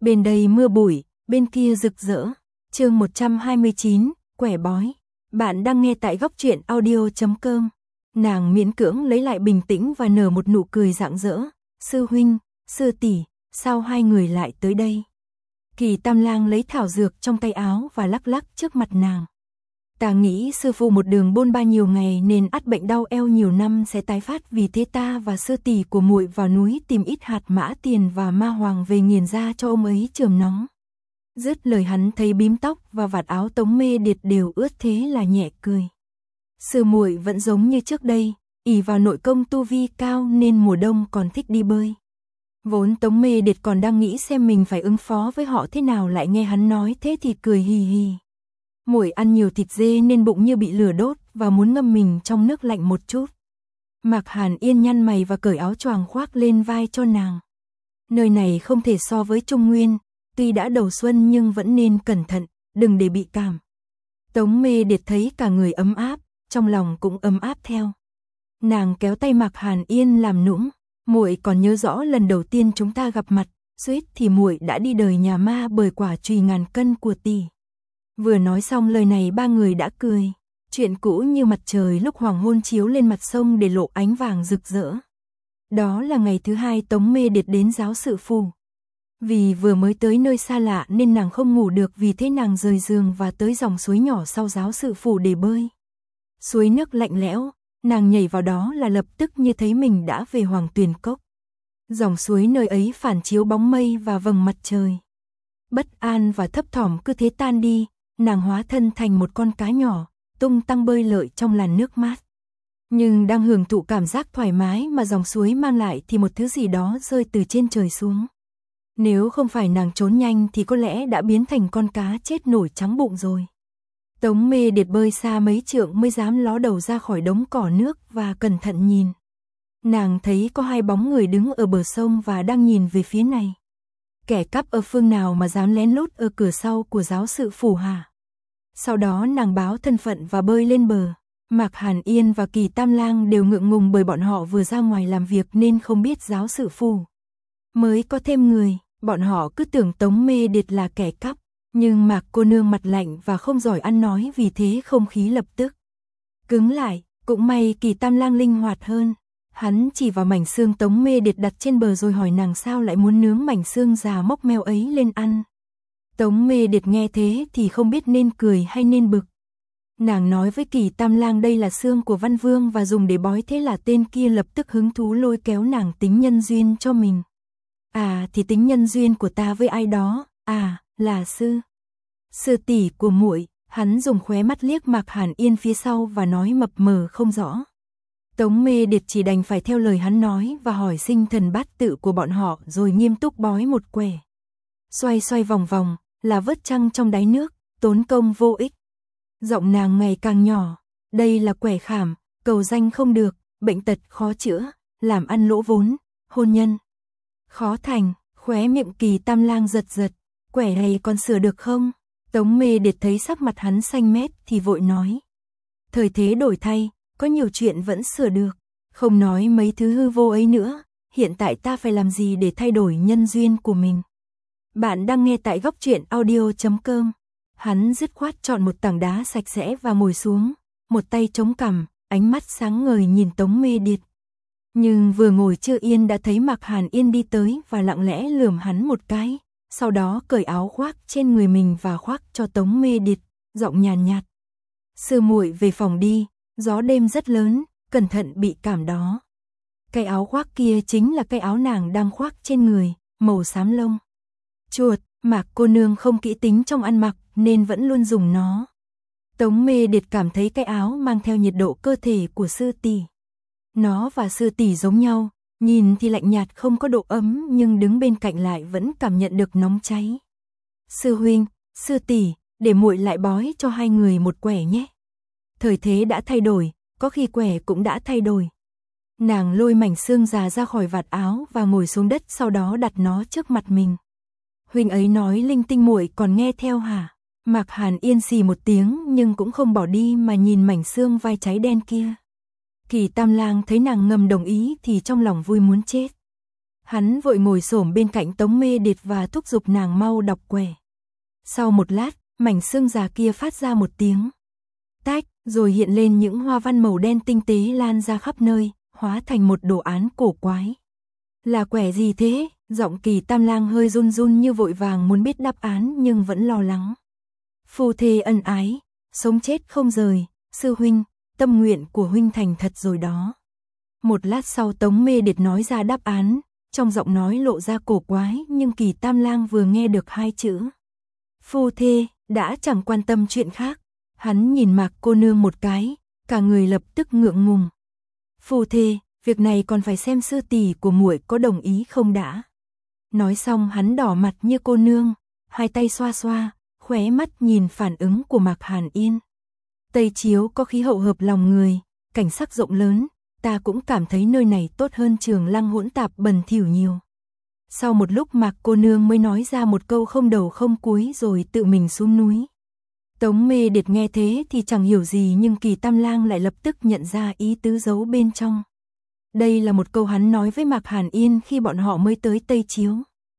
Bên đây mưa bụi, bên kia rực rỡ. Chương 129, quẻ bói. Bạn đang nghe tại góc truyện audio.com. Nàng miễn cưỡng lấy lại bình tĩnh và nở một nụ cười rạng rỡ. Sư huynh, sư tỷ, sao hai người lại tới đây? Kỳ Tam Lang lấy thảo dược trong tay áo và lắc lắc trước mặt nàng. Ta nghĩ sư phụ một đường bôn ba nhiều ngày nên ắt bệnh đau eo nhiều năm sẽ tái phát, vì thế ta và sư tỷ của muội vào núi tìm ít hạt mã tiền và ma hoàng về nghiền ra cho ông ấy chườm nóng. Dứt lời hắn thấy bím tóc và vạt áo Tống Mê Điệt đều ướt, thế là nhẹ cười. Sư muội vẫn giống như trước đây, ỷ vào nội công tu vi cao nên mùa đông còn thích đi bơi. Vốn Tống Mê Điệt còn đang nghĩ xem mình phải ứng phó với họ thế nào, lại nghe hắn nói thế thì cười hì hì. Muội ăn nhiều thịt dê nên bụng như bị lửa đốt và muốn ngâm mình trong nước lạnh một chút. Mạc Hàn Yên nhăn mày và cởi áo choàng khoác lên vai cho nàng. Nơi này không thể so với Trung Nguyên, tuy đã đầu xuân nhưng vẫn nên cẩn thận, đừng để bị cảm. Tống Mê Điệt thấy cả người ấm áp, trong lòng cũng ấm áp theo. Nàng kéo tay Mạc Hàn Yên làm nũng, muội còn nhớ rõ lần đầu tiên chúng ta gặp mặt, suýt thì muội đã đi đời nhà ma bởi quả chùy ngàn cân của tỷ. Vừa nói xong lời này ba người đã cười. Chuyện cũ như mặt trời lúc hoàng hôn chiếu lên mặt sông để lộ ánh vàng rực rỡ. Đó là ngày thứ hai Tống Mê Điệt đến giáo sự phủ. Vì vừa mới tới nơi xa lạ nên nàng không ngủ được, vì thế nàng rời giường và tới dòng suối nhỏ sau giáo sự phủ để bơi. Suối nước lạnh lẽo, nàng nhảy vào đó là lập tức như thấy mình đã về Hoàng Tuyền Cốc. Dòng suối nơi ấy phản chiếu bóng mây và vầng mặt trời. Bất an và thấp thỏm cứ thế tan đi, nàng hóa thân thành một con cá nhỏ, tung tăng bơi lội trong làn nước mát. Nhưng đang hưởng thụ cảm giác thoải mái mà dòng suối mang lại thì một thứ gì đó rơi từ trên trời xuống. Nếu không phải nàng trốn nhanh thì có lẽ đã biến thành con cá chết nổi trắng bụng rồi. Tống Mê Điệt bơi xa mấy trượng mới dám ló đầu ra khỏi đống cỏ nước và cẩn thận nhìn. Nàng thấy có hai bóng người đứng ở bờ sông và đang nhìn về phía này. Kẻ cắp ở phương nào mà dám lén lút ở cửa sau của giáo sự phủ hả? Sau đó nàng báo thân phận và bơi lên bờ. Mạc Hàn Yên và Kỳ Tam Lang đều ngượng ngùng bởi bọn họ vừa ra ngoài làm việc nên không biết giáo sự phủ mới có thêm người. Bọn họ cứ tưởng Tống Mê Điệt là kẻ cắp, nhưng Mạc cô nương mặt lạnh và không giỏi ăn nói, vì thế không khí lập tức cứng lại. Cũng may Kỳ Tam Lang linh hoạt hơn. Hắn chỉ vào mảnh xương Tống Mê Điệt đặt trên bờ rồi hỏi nàng sao lại muốn nướng mảnh xương già mốc meo ấy lên ăn. Tống Mê Điệt nghe thế thì không biết nên cười hay nên bực. Nàng nói với Kỳ Tam Lang đây là xương của Văn Vương và dùng để bói, thế là tên kia lập tức hứng thú lôi kéo nàng tính nhân duyên cho mình. À thì tính nhân duyên của ta với ai đó, à là sư tỷ của muội. Hắn dùng khóe mắt liếc Mạc Hàn Yên phía sau và nói mập mờ không rõ. Tống Mê Điệt chỉ đành phải theo lời hắn nói và hỏi sinh thần bát tự của bọn họ rồi nghiêm túc bói một quẻ. Xoay xoay vòng vòng, là vớt trăng trong đáy nước, tốn công vô ích. Giọng nàng ngày càng nhỏ, đây là quẻ khảm, cầu danh không được, bệnh tật khó chữa, làm ăn lỗ vốn, hôn nhân khó thành. Khóe miệng Kỳ Tam Lang giật giật, quẻ này còn sửa được không? Tống Mê Điệt thấy sắc mặt hắn xanh mét thì vội nói. Thời thế đổi thay, có nhiều chuyện vẫn sửa được, không nói mấy thứ hư vô ấy nữa, hiện tại ta phải làm gì để thay đổi nhân duyên của mình? Bạn đang nghe tại góc truyện audio.com. Hắn dứt khoát chọn một tảng đá sạch sẽ và ngồi xuống, một tay chống cằm, ánh mắt sáng ngời nhìn Tống Mê Điệt. Nhưng vừa ngồi chưa yên đã thấy Mạc Hàn Yên đi tới và lặng lẽ lườm hắn một cái, sau đó cởi áo khoác trên người mình và khoác cho Tống Mê Điệt, giọng nhàn nhạt. Sư muội về phòng đi, gió đêm rất lớn, cẩn thận bị cảm đó. Cái áo khoác kia chính là cái áo nàng đang khoác trên người, màu xám lông chuột. Mạc cô nương không kỹ tính trong ăn mặc nên vẫn luôn dùng nó. Tống Mê Điệt cảm thấy cái áo mang theo nhiệt độ cơ thể của sư tỷ. Nó và sư tỷ giống nhau, nhìn thì lạnh nhạt không có độ ấm nhưng đứng bên cạnh lại vẫn cảm nhận được nóng cháy. Sư huynh, sư tỷ, để muội lại bói cho hai người một quẻ nhé. Thời thế đã thay đổi, có khi quẻ cũng đã thay đổi. Nàng lôi mảnh xương già ra khỏi vạt áo và ngồi xuống đất, sau đó đặt nó trước mặt mình. Huynh ấy nói linh tinh muội còn nghe theo hả? Mạc Hàn Yên xì một tiếng nhưng cũng không bỏ đi mà nhìn mảnh xương vai cháy đen kia. Kỳ Tam Lang thấy nàng ngầm đồng ý thì trong lòng vui muốn chết. Hắn vội ngồi xổm bên cạnh Tống Mê Điệt và thúc giục nàng mau đọc quẻ. Sau một lát, mảnh xương già kia phát ra một tiếng tách, rồi hiện lên những hoa văn màu đen tinh tế lan ra khắp nơi, hóa thành một đồ án cổ quái. Là quẻ gì thế? Giọng Kỳ Tam Lang hơi run run như vội vàng muốn biết đáp án nhưng vẫn lo lắng. Phu thê ân ái, sống chết không rời, sư huynh, tâm nguyện của huynh thành thật rồi đó. Một lát sau Tống Mê Điệt nói ra đáp án, trong giọng nói lộ ra cổ quái nhưng Kỳ Tam Lang vừa nghe được hai chữ phu thê, đã chẳng quan tâm chuyện khác. Hắn nhìn Mạc cô nương một cái, cả người lập tức ngượng ngùng. Phu thê, việc này còn phải xem sư tỷ của muội có đồng ý không đã. Nói xong hắn đỏ mặt như cô nương, hai tay xoa xoa, khóe mắt nhìn phản ứng của Mạc Hàn Yên. Tây Chiếu có khí hậu hợp lòng người, cảnh sắc rộng lớn, ta cũng cảm thấy nơi này tốt hơn Trường Lăng hỗn tạp bẩn thỉu nhiều. Sau một lúc Mạc cô nương mới nói ra một câu không đầu không cuối rồi tự mình xuống núi. Tống Mê Điệt nghe thế thì chẳng hiểu gì nhưng Kỳ Tam Lang lại lập tức nhận ra ý tứ giấu bên trong. Đây là một câu hắn nói với Mạc Hàn Yên khi bọn họ mới tới Tây Chiếu.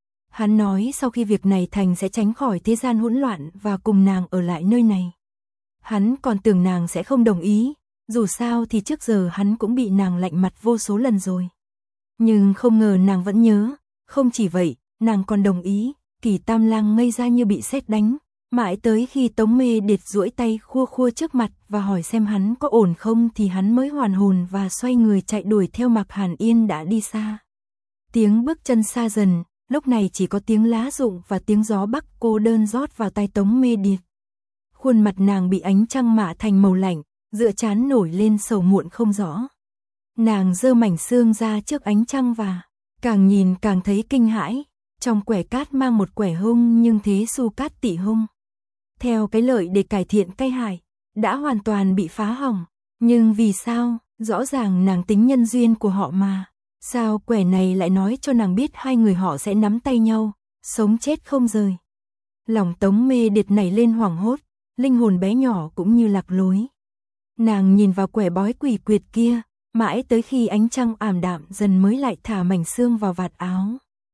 Hắn nói sau khi việc này thành sẽ tránh khỏi thế gian hỗn loạn và cùng nàng ở lại nơi này. Hắn còn tưởng nàng sẽ không đồng ý, dù sao thì trước giờ hắn cũng bị nàng lạnh mặt vô số lần rồi. Nhưng không ngờ nàng vẫn nhớ, không chỉ vậy, nàng còn đồng ý. Kỳ Tam Lang ngây ra như bị sét đánh, mãi tới khi Tống Mê Điệt duỗi tay khua khua trước mặt và hỏi xem hắn có ổn không thì hắn mới hoàn hồn và xoay người chạy đuổi theo Mạc Hàn Yên đã đi xa. Tiếng bước chân xa dần, lúc này chỉ có tiếng lá rụng và tiếng gió bắc cô đơn rót vào tai Tống Mê Điệt. Khuôn mặt nàng bị ánh trăng mạ thành màu lạnh, dựa trán nổi lên sầu muộn không rõ. Nàng giơ mảnh xương ra trước ánh trăng và càng nhìn càng thấy kinh hãi, trong quẻ cát mang một quẻ hung nhưng thế su cát tị hung. Theo cái lợi để cải thiện cây hải, đã hoàn toàn bị phá hỏng, nhưng vì sao, rõ ràng nàng tính nhân duyên của họ mà, sao quẻ này lại nói cho nàng biết hai người họ sẽ nắm tay nhau, sống chết không rời. Lòng Tống Mê Điệt nảy lên hoảng hốt, linh hồn bé nhỏ cũng như lạc lối. Nàng nhìn vào quẻ bói quỷ quyệt kia, mãi tới khi ánh trăng ảm đạm dần mới lại thả mảnh xương vào vạt áo.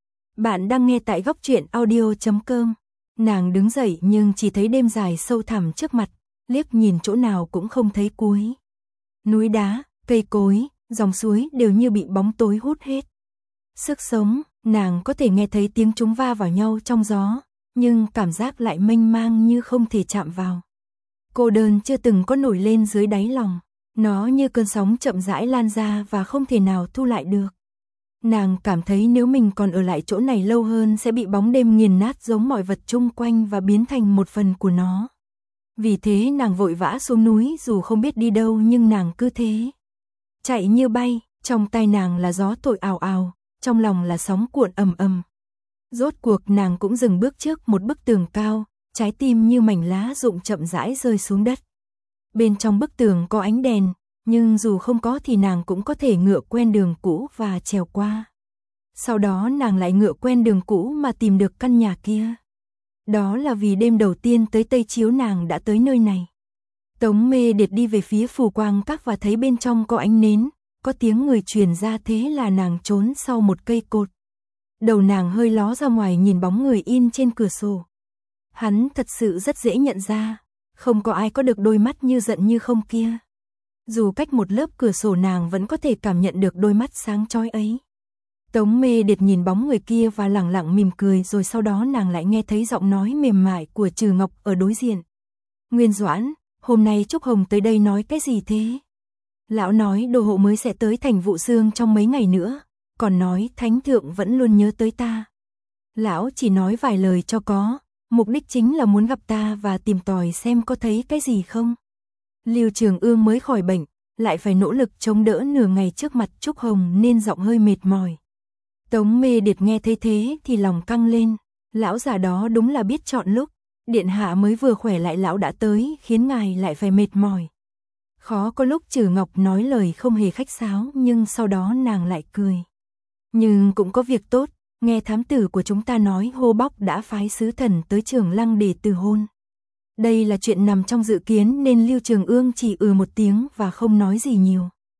Bạn đang nghe tại góc truyện audio.com. Nàng đứng dậy nhưng chỉ thấy đêm dài sâu thẳm trước mặt, liếc nhìn chỗ nào cũng không thấy cuối. Núi đá, cây cối, dòng suối đều như bị bóng tối hút hết. Sức sống, nàng có thể nghe thấy tiếng chúng va vào nhau trong gió, nhưng cảm giác lại mênh mang như không thể chạm vào. Cô đơn chưa từng có nổi lên dưới đáy lòng, nó như cơn sóng chậm rãi lan ra và không thể nào thu lại được. Nàng cảm thấy nếu mình còn ở lại chỗ này lâu hơn sẽ bị bóng đêm nghiền nát giống mọi vật chung quanh và biến thành một phần của nó. Vì thế nàng vội vã xuống núi dù không biết đi đâu nhưng nàng cứ thế. Chạy như bay, trong tay nàng là gió thổi ào ào, trong lòng là sóng cuộn ầm ầm. Rốt cuộc nàng cũng dừng bước trước một bức tường cao, trái tim như mảnh lá rụng chậm rãi rơi xuống đất. Bên trong bức tường có ánh đèn, nhưng dù không có thì nàng cũng có thể ngựa quen đường cũ và trèo qua. Sau đó nàng lại ngựa quen đường cũ mà tìm được căn nhà kia. Đó là vì đêm đầu tiên tới Tây Chiếu nàng đã tới nơi này. Tống Mê Điệt đi về phía Phù Quang Các và thấy bên trong có ánh nến, có tiếng người truyền ra thế là nàng trốn sau một cây cột. Đầu nàng hơi ló ra ngoài nhìn bóng người in trên cửa sổ. Hắn thật sự rất dễ nhận ra, không có ai có được đôi mắt như giận như không kia. Dù cách một lớp cửa sổ nàng vẫn có thể cảm nhận được đôi mắt sáng chói ấy. Tống Mê Điệt nhìn bóng người kia và lẳng lặng mỉm cười rồi sau đó nàng lại nghe thấy giọng nói mềm mại của Trừ Ngọc ở đối diện. Nguyên Doãn, hôm nay Trúc Hồng tới đây nói cái gì thế? Lão nói đồ hộ mới sẽ tới thành Vụ Xương trong mấy ngày nữa, còn nói Thánh Thượng vẫn luôn nhớ tới ta. Lão chỉ nói vài lời cho có, mục đích chính là muốn gặp ta và tìm tòi xem có thấy cái gì không. Lưu Trường Ương mới khỏi bệnh, lại phải nỗ lực chống đỡ nửa ngày trước mặt Trúc Hồng nên giọng hơi mệt mỏi. Tống Mê Điệt nghe thấy thế thì lòng căng lên, lão già đó đúng là biết chọn lúc, điện hạ mới vừa khỏe lại lão đã tới khiến ngài lại phải mệt mỏi. Khó có lúc Trừ Ngọc nói lời không hề khách sáo nhưng sau đó nàng lại cười. Nhưng cũng có việc tốt, nghe thám tử của chúng ta nói Hô Bóc đã phái sứ thần tới Trường Lăng để từ hôn. Đây là chuyện nằm trong dự kiến nên Lưu Trường Ương chỉ một tiếng và không nói gì nhiều.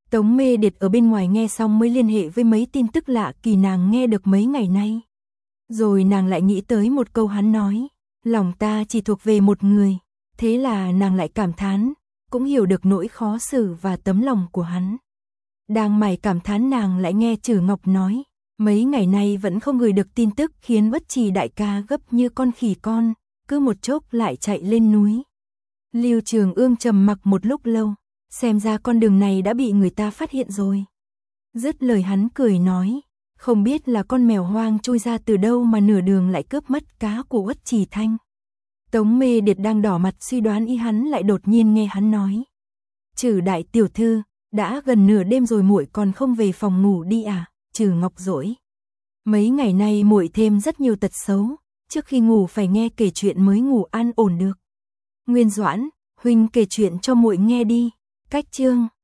Tống Mê Điệt ở bên ngoài nghe xong mới liên hệ với mấy tin tức lạ kỳ nàng nghe được mấy ngày nay. Rồi nàng lại nghĩ tới một câu hắn nói, lòng ta chỉ thuộc về một người. Thế là nàng lại cảm thán, cũng hiểu được nỗi khó xử và tấm lòng của hắn. Đang mải cảm thán nàng lại nghe Trử Ngọc nói, mấy ngày nay vẫn không gửi được tin tức khiến Bất Trì đại ca gấp như con khỉ con, cứ một chốc lại chạy lên núi. Lưu Trường Ương trầm mặc một lúc lâu, xem ra con đường này đã bị người ta phát hiện rồi. Dứt lời hắn cười nói, không biết là con mèo hoang chui ra từ đâu mà nửa đường lại cướp mất cá của Uất Trì Thanh. Tống Mê Điệt đang đỏ mặt suy đoán ý hắn lại đột nhiên nghe hắn nói, Trử đại tiểu thư, đã gần nửa đêm rồi muội còn không về phòng ngủ đi à? Trử Ngọc dỗi, mấy ngày nay muội thêm rất nhiều tật xấu, trước khi ngủ phải nghe kể chuyện mới ngủ an ổn được. Nguyên Doãn, huynh kể chuyện cho muội nghe đi. Cách chương